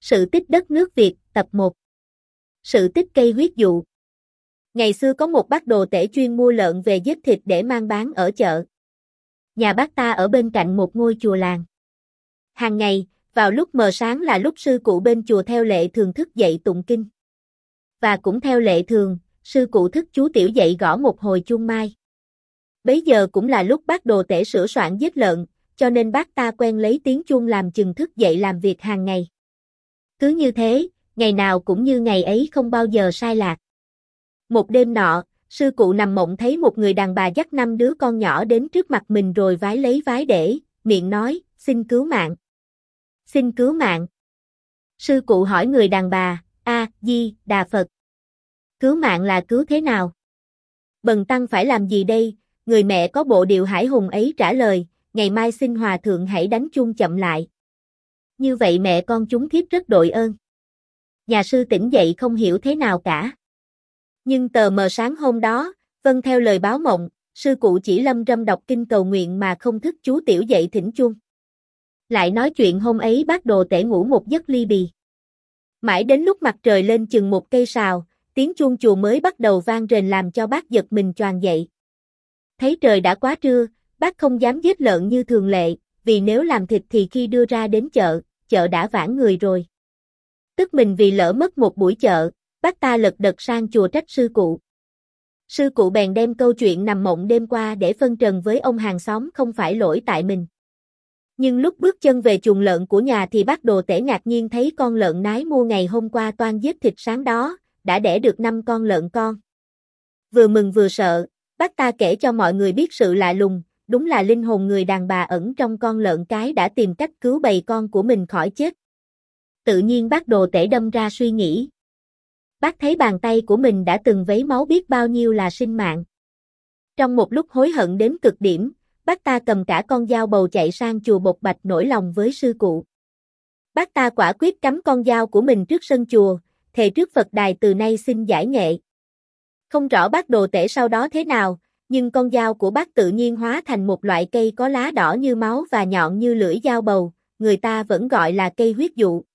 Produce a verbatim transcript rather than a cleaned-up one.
Sự tích đất nước Việt, tập một. Sự tích cây huyết dụ. Ngày xưa có một bác đồ tể chuyên mua lợn về giết thịt để mang bán ở chợ. Nhà bác ta ở bên cạnh một ngôi chùa làng. Hàng ngày, vào lúc mờ sáng là lúc sư cụ bên chùa theo lệ thường thức dậy tụng kinh. Và cũng theo lệ thường, sư cụ thức chú tiểu dậy gõ một hồi chuông mai. Bấy giờ cũng là lúc bác đồ tể sửa soạn giết lợn, cho nên bác ta quen lấy tiếng chuông làm chừng thức dậy làm việc hàng ngày. Cứ như thế, ngày nào cũng như ngày ấy không bao giờ sai lạc. Một đêm nọ, sư cụ nằm mộng thấy một người đàn bà dắt năm đứa con nhỏ đến trước mặt mình rồi vái lấy vái để, miệng nói, xin cứu mạng. Xin cứu mạng. Sư cụ hỏi người đàn bà, A Di Đà Phật. Cứu mạng là cứu thế nào? Bần tăng phải làm gì đây? Người mẹ có bộ điệu hải hùng ấy trả lời, ngày mai xin hòa thượng hãy đánh chuông chậm lại. Như vậy mẹ con chúng thiếp rất đội ơn. Nhà sư tỉnh dậy không hiểu thế nào cả. Nhưng tờ mờ sáng hôm đó, vâng theo lời báo mộng, sư cụ chỉ lâm râm đọc kinh cầu nguyện mà không thức chú tiểu dậy thỉnh chuông. Lại nói chuyện hôm ấy bác đồ tể ngủ một giấc ly bì. Mãi đến lúc mặt trời lên chừng một cây sào, tiếng chuông chùa mới bắt đầu vang rền làm cho bác giật mình choàng dậy. Thấy trời đã quá trưa, bác không dám giết lợn như thường lệ, vì nếu làm thịt thì khi đưa ra đến chợ, chợ đã vãn người rồi. Tức mình vì lỡ mất một buổi chợ, bác ta lật đật sang chùa trách sư cụ. Sư cụ bèn đem câu chuyện nằm mộng đêm qua để phân trần với ông hàng xóm không phải lỗi tại mình. Nhưng lúc bước chân về chuồng lợn của nhà thì bác đồ tể ngạc nhiên thấy con lợn nái mua ngày hôm qua toan giết thịt sáng đó, đã đẻ được năm con lợn con. Vừa mừng vừa sợ, bác ta kể cho mọi người biết sự lạ lùng, đúng là linh hồn người đàn bà ẩn trong con lợn cái đã tìm cách cứu bầy con của mình khỏi chết. Tự nhiên bác đồ tể đâm ra suy nghĩ. Bác thấy bàn tay của mình đã từng vấy máu biết bao nhiêu là sinh mạng. Trong một lúc hối hận đến cực điểm, bác ta cầm cả con dao bầu chạy sang chùa Bộc Bạch nổi lòng với sư cụ. Bác ta quả quyết cắm con dao của mình trước sân chùa, thề trước Phật đài từ nay xin giải nghệ. Không rõ bác đồ tể sau đó thế nào, nhưng con dao của bác tự nhiên hóa thành một loại cây có lá đỏ như máu và nhọn như lưỡi dao bầu, người ta vẫn gọi là cây huyết dụ.